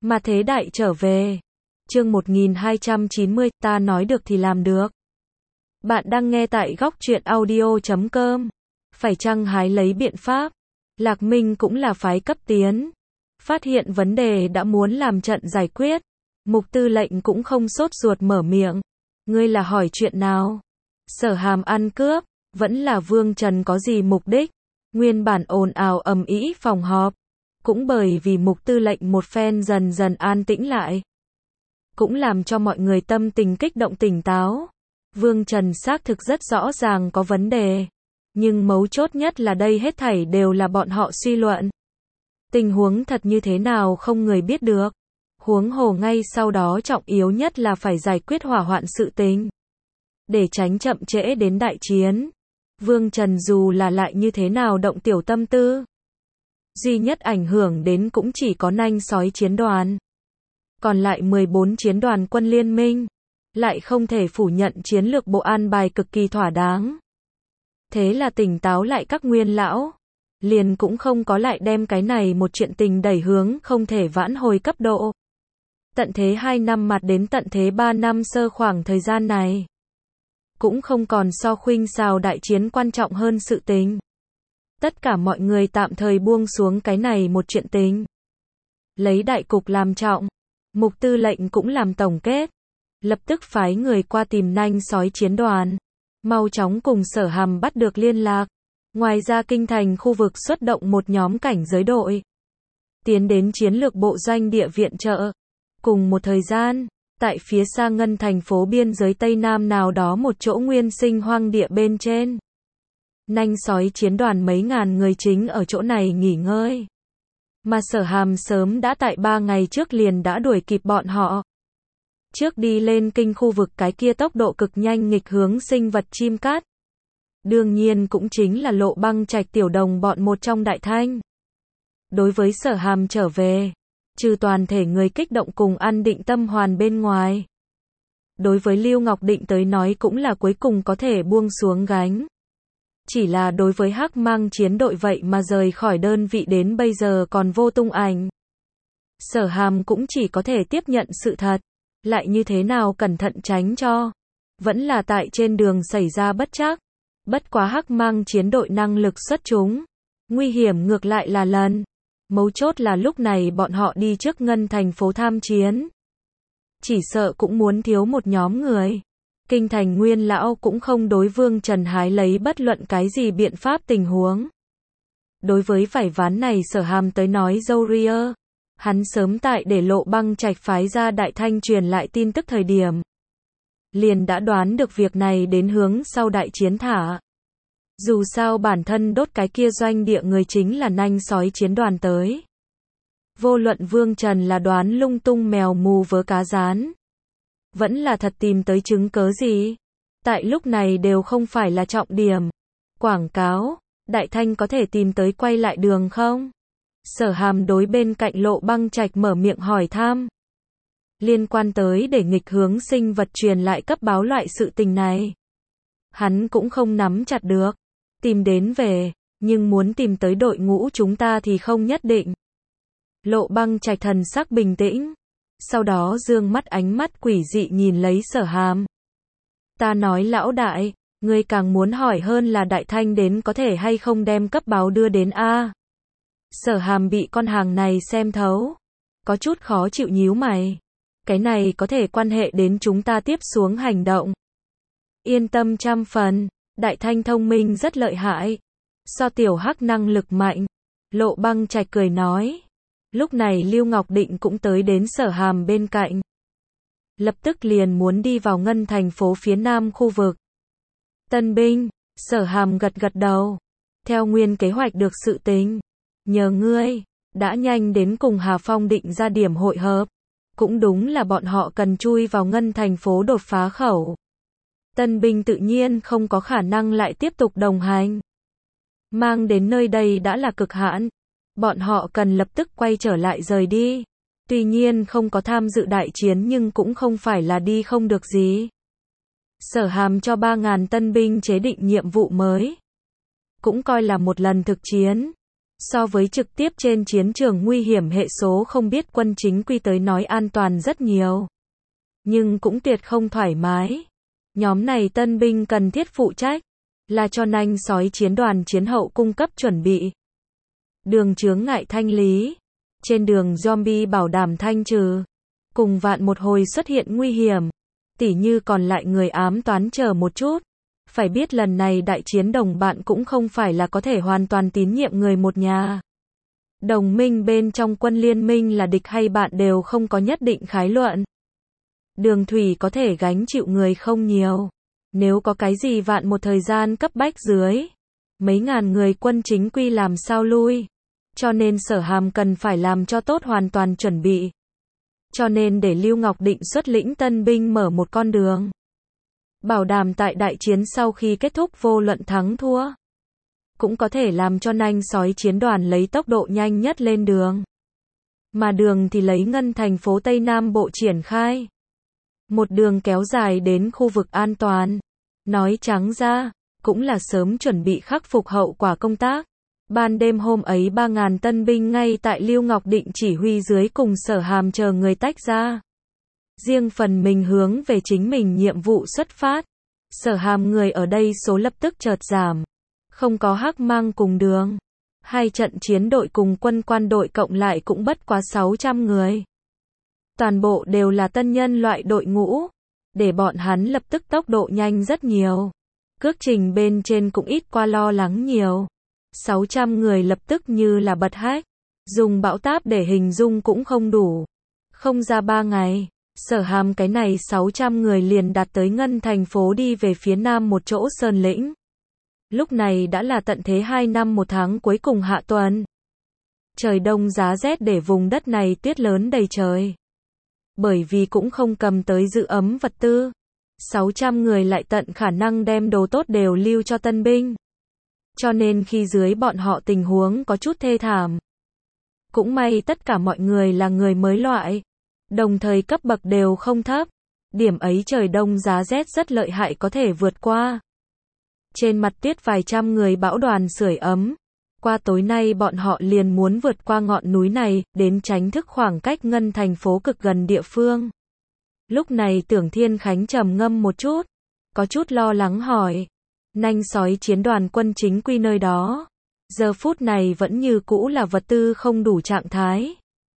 Mà thế đại trở về. Chương 1290, ta nói được thì làm được. Bạn đang nghe tại góc truyện audio.com. Phải chăng hái lấy biện pháp? Lạc Minh cũng là phái cấp tiến. Phát hiện vấn đề đã muốn làm trận giải quyết. Mục tư lệnh cũng không sốt ruột mở miệng. Ngươi là hỏi chuyện nào? Sở Hàm ăn cướp, vẫn là Vương Trần có gì mục đích? Nguyên bản ồn ào ầm ĩ phòng họp. Cũng bởi vì mục tư lệnh một phen dần dần an tĩnh lại. Cũng làm cho mọi người tâm tình kích động tỉnh táo. Vương Trần xác thực rất rõ ràng có vấn đề. Nhưng mấu chốt nhất là đây hết thảy đều là bọn họ suy luận. Tình huống thật như thế nào không người biết được. Huống hồ ngay sau đó trọng yếu nhất là phải giải quyết hỏa hoạn sự tình. Để tránh chậm trễ đến đại chiến. Vương Trần dù là lại như thế nào động tiểu tâm tư. Duy nhất ảnh hưởng đến cũng chỉ có nanh sói chiến đoàn. Còn lại 14 chiến đoàn quân liên minh. Lại không thể phủ nhận chiến lược bộ an bài cực kỳ thỏa đáng. Thế là tỉnh táo lại các nguyên lão. Liền cũng không có lại đem cái này một chuyện tình đẩy hướng không thể vãn hồi cấp độ. Tận thế 2 năm mặt đến tận thế 3 năm sơ khoảng thời gian này. Cũng không còn so khuynh xào đại chiến quan trọng hơn sự tình. Tất cả mọi người tạm thời buông xuống cái này một chuyện tình. Lấy đại cục làm trọng. Mục tư lệnh cũng làm tổng kết. Lập tức phái người qua tìm nanh sói chiến đoàn. Mau chóng cùng Sở Hàm bắt được liên lạc. Ngoài ra kinh thành khu vực xuất động một nhóm cảnh giới đội. Tiến đến chiến lược bộ doanh địa viện trợ. Cùng một thời gian, tại phía xa ngân thành phố biên giới Tây Nam nào đó một chỗ nguyên sinh hoang địa bên trên. Nanh sói chiến đoàn mấy ngàn người chính ở chỗ này nghỉ ngơi. Mà Sở Hàm sớm đã tại 3 ngày trước liền đã đuổi kịp bọn họ. Trước đi lên kinh khu vực cái kia tốc độ cực nhanh nghịch hướng sinh vật chim cát. Đương nhiên cũng chính là Lộ Băng Trạch tiểu đồng bọn một trong Đại Thanh. Đối với Sở Hàm trở về, trừ toàn thể người kích động cùng an định tâm hoàn bên ngoài. Đối với Lưu Ngọc Định tới nói cũng là cuối cùng có thể buông xuống gánh. Chỉ là đối với Hắc Mang chiến đội vậy mà rời khỏi đơn vị đến bây giờ còn vô tung ảnh. Sở Hàm cũng chỉ có thể tiếp nhận sự thật. Lại như thế nào cẩn thận tránh cho. Vẫn là tại trên đường xảy ra bất trắc. Bất quá Hắc Mang chiến đội năng lực xuất chúng. Nguy hiểm ngược lại là lần. Mấu chốt là lúc này bọn họ đi trước ngân thành phố tham chiến. Chỉ sợ cũng muốn thiếu một nhóm người. Kinh thành nguyên lão cũng không đối Vương Trần hái lấy bất luận cái gì biện pháp tình huống. Đối với vải ván này Sở Hàm tới nói dâu ria. Hắn sớm tại để Lộ Băng Trạch phái ra Đại Thanh truyền lại tin tức thời điểm. Liền đã đoán được việc này đến hướng sau đại chiến thả. Dù sao bản thân đốt cái kia doanh địa người chính là nanh sói chiến đoàn tới. Vô luận Vương Trần là đoán lung tung mèo mù vớ cá rán. Vẫn là thật tìm tới chứng cớ gì. Tại lúc này đều không phải là trọng điểm. Quảng cáo, Đại Thanh có thể tìm tới quay lại đường không? Sở Hàm đối bên cạnh Lộ Băng Trạch mở miệng hỏi thăm. Liên quan tới để nghịch hướng sinh vật truyền lại cấp báo loại sự tình này. Hắn cũng không nắm chặt được. Tìm đến về, nhưng muốn tìm tới đội ngũ chúng ta thì không nhất định. Lộ Băng Trạch thần sắc bình tĩnh. Sau đó dương mắt ánh mắt quỷ dị nhìn lấy Sở Hàm. Ta nói lão đại, ngươi càng muốn hỏi hơn là Đại Thanh đến có thể hay không đem cấp báo đưa đến A. Sở Hàm bị con hàng này xem thấu. Có chút khó chịu nhíu mày. Cái này có thể quan hệ đến chúng ta tiếp xuống hành động. Yên tâm trăm phần, Đại Thanh thông minh rất lợi hại. So tiểu Hắc năng lực mạnh. Lộ Băng Trạch cười nói. Lúc này Lưu Ngọc Định cũng tới đến Sở Hàm bên cạnh. Lập tức liền muốn đi vào ngân thành phố phía nam khu vực. Tân binh, Sở Hàm gật gật đầu. Theo nguyên kế hoạch được sự tính. Nhờ ngươi, đã nhanh đến cùng Hà Phong định ra điểm hội hợp. Cũng đúng là bọn họ cần chui vào ngân thành phố đột phá khẩu. Tân binh tự nhiên không có khả năng lại tiếp tục đồng hành. Mang đến nơi đây đã là cực hạn. Bọn họ cần lập tức quay trở lại rời đi. Tuy nhiên không có tham dự đại chiến nhưng cũng không phải là đi không được gì. Sở Hàm cho 3.000 tân binh chế định nhiệm vụ mới. Cũng coi là một lần thực chiến. So với trực tiếp trên chiến trường nguy hiểm hệ số không biết quân chính quy tới nói an toàn rất nhiều. Nhưng cũng tuyệt không thoải mái. Nhóm này tân binh cần thiết phụ trách là cho nanh sói chiến đoàn chiến hậu cung cấp chuẩn bị. Đường chướng ngại thanh lý. Trên đường zombie bảo đảm thanh trừ. Cùng vạn một hồi xuất hiện nguy hiểm. Tỉ như còn lại người ám toán chờ một chút. Phải biết lần này đại chiến đồng bạn cũng không phải là có thể hoàn toàn tín nhiệm người một nhà. Đồng minh bên trong quân liên minh là địch hay bạn đều không có nhất định khái luận. Đường thủy có thể gánh chịu người không nhiều. Nếu có cái gì vạn một thời gian cấp bách dưới. Mấy ngàn người quân chính quy làm sao lui. Cho nên Sở Hàm cần phải làm cho tốt hoàn toàn chuẩn bị. Cho nên để Lưu Ngọc Định xuất lĩnh tân binh mở một con đường. Bảo đảm tại đại chiến sau khi kết thúc vô luận thắng thua. Cũng có thể làm cho nanh sói chiến đoàn lấy tốc độ nhanh nhất lên đường. Mà đường thì lấy ngân thành phố Tây Nam Bộ triển khai. Một đường kéo dài đến khu vực an toàn. Nói trắng ra, cũng là sớm chuẩn bị khắc phục hậu quả công tác. Ban đêm hôm ấy 3.000 tân binh ngay tại Lưu Ngọc Định chỉ huy dưới cùng Sở Hàm chờ người tách ra. Riêng phần mình hướng về chính mình nhiệm vụ xuất phát. Sở Hàm người ở đây số lập tức chợt giảm. Không có Hắc Mang cùng đường. Hai trận chiến đội cùng quân quan đội cộng lại cũng bất quá 600 người. Toàn bộ đều là tân nhân loại đội ngũ. Để bọn hắn lập tức tốc độ nhanh rất nhiều. Cước trình bên trên cũng ít qua lo lắng nhiều. 600 người lập tức như là bật hách. Dùng bão táp để hình dung cũng không đủ. Không ra 3 ngày. Sở Hàm cái này 600 người liền đạt tới ngân thành phố đi về phía nam một chỗ sơn lĩnh. Lúc này đã là tận thế 2 năm 1 tháng cuối cùng hạ tuần. Trời đông giá rét để vùng đất này tuyết lớn đầy trời. Bởi vì cũng không cầm tới giữ ấm vật tư. 600 người lại tận khả năng đem đồ tốt đều lưu cho tân binh. Cho nên khi dưới bọn họ tình huống có chút thê thảm. Cũng may tất cả mọi người là người mới loại. Đồng thời cấp bậc đều không thấp. Điểm ấy trời đông giá rét rất lợi hại có thể vượt qua. Trên mặt tuyết vài trăm người bão đoàn sưởi ấm. Qua tối nay bọn họ liền muốn vượt qua ngọn núi này, đến tránh thức khoảng cách ngân thành phố cực gần địa phương. Lúc này Tưởng Thiên Khánh trầm ngâm một chút. Có chút lo lắng hỏi. Nanh sói chiến đoàn quân chính quy nơi đó. Giờ phút này vẫn như cũ là vật tư không đủ trạng thái.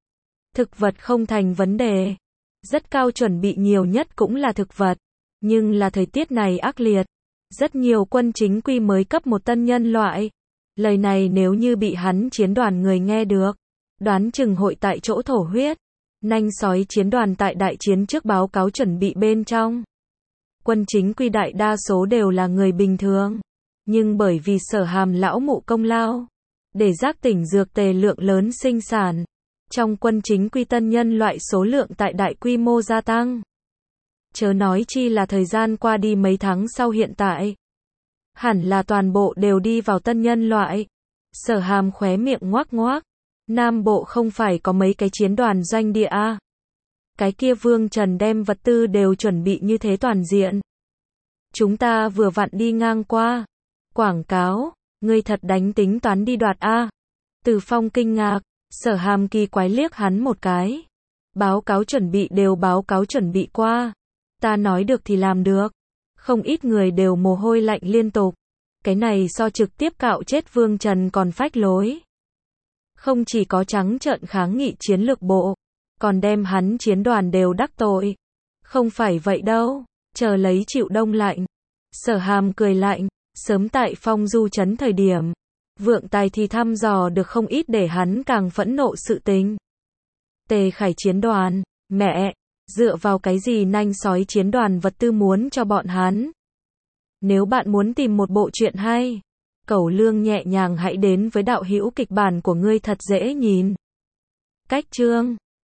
Thực vật không thành vấn đề. Rất cao chuẩn bị nhiều nhất cũng là thực vật. Nhưng là thời tiết này ác liệt. Rất nhiều quân chính quy mới cấp một tân nhân loại. Lời này nếu như bị hắn chiến đoàn người nghe được. Đoán chừng hội tại chỗ thổ huyết. Nanh sói chiến đoàn tại đại chiến trước báo cáo chuẩn bị bên trong. Quân chính quy đại đa số đều là người bình thường. Nhưng bởi vì Sở Hàm lão mụ công lao. Để giác tỉnh dược tề lượng lớn sinh sản. Trong quân chính quy tân nhân loại số lượng tại đại quy mô gia tăng. Chớ nói chi là thời gian qua đi mấy tháng sau hiện tại. Hẳn là toàn bộ đều đi vào tân nhân loại. Sở Hàm khóe miệng ngoác ngoác. Nam Bộ không phải có mấy cái chiến đoàn doanh địa à? Cái kia Vương Trần đem vật tư đều chuẩn bị như thế toàn diện. Chúng ta vừa vặn đi ngang qua. Quảng cáo, ngươi thật đánh tính toán đi đoạt à? Từ Phong kinh ngạc. Sở Hàm kỳ quái liếc hắn một cái. Báo cáo chuẩn bị đều báo cáo chuẩn bị qua. Ta nói được thì làm được. Không ít người đều mồ hôi lạnh liên tục. Cái này so trực tiếp cạo chết Vương Trần còn phách lối. Không chỉ có trắng trợn kháng nghị chiến lược bộ, còn đem hắn chiến đoàn đều đắc tội. Không phải vậy đâu, chờ lấy chịu đông lạnh. Sở Hàm cười lạnh, sớm tại Phong Du trấn thời điểm. Vượng Tài thì thăm dò được không ít để hắn càng phẫn nộ sự tình. Tề Khải chiến đoàn, mẹ, dựa vào cái gì nanh sói chiến đoàn vật tư muốn cho bọn hắn. Nếu bạn muốn tìm một bộ truyện hay, Cẩu Lương nhẹ nhàng hãy đến với đạo hữu kịch bản của ngươi thật dễ nhìn. Cách chương